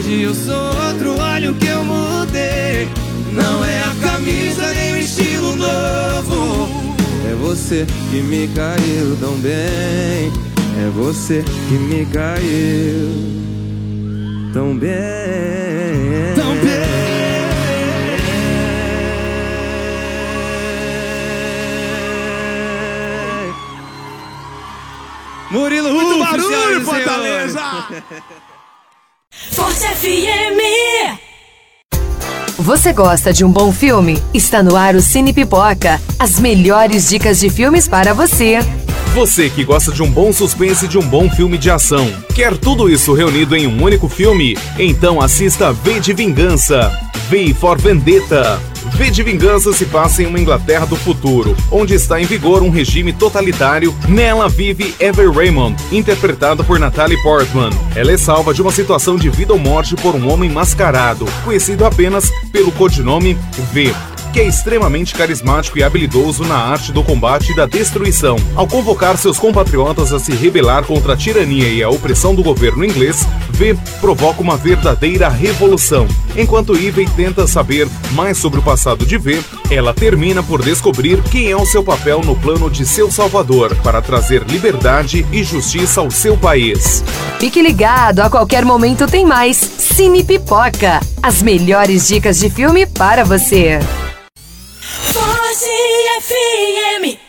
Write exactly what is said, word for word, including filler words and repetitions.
Hoje eu sou outro, olha o que eu mudei. Não é a camisa nem o estilo novo. É você que me caiu tão bem. É você que me caiu tão bem. Tão bem. Murilo Rufo, muito barulho, Fortaleza! Forte F M. Você gosta de um bom filme? Está no ar o Cine Pipoca. As melhores dicas de filmes para você. Você que gosta de um bom suspense e de um bom filme de ação, quer tudo isso reunido em um único filme? Então assista V de Vingança. V for Vendetta. V de Vingança se passa em uma Inglaterra do futuro, onde está em vigor um regime totalitário. Nela vive Eva Raymond, interpretada por Natalie Portman. Ela é salva de uma situação de vida ou morte por um homem mascarado, conhecido apenas pelo codinome V, que é extremamente carismático e habilidoso na arte do combate e da destruição. Ao convocar seus compatriotas a se rebelar contra a tirania e a opressão do governo inglês, V provoca uma verdadeira revolução. Enquanto Ivy tenta saber mais sobre o passado de V, ela termina por descobrir quem é o seu papel no plano de seu salvador para trazer liberdade e justiça ao seu país. Fique ligado, a qualquer momento tem mais Cine Pipoca. As melhores dicas de filme para você. Forte F M.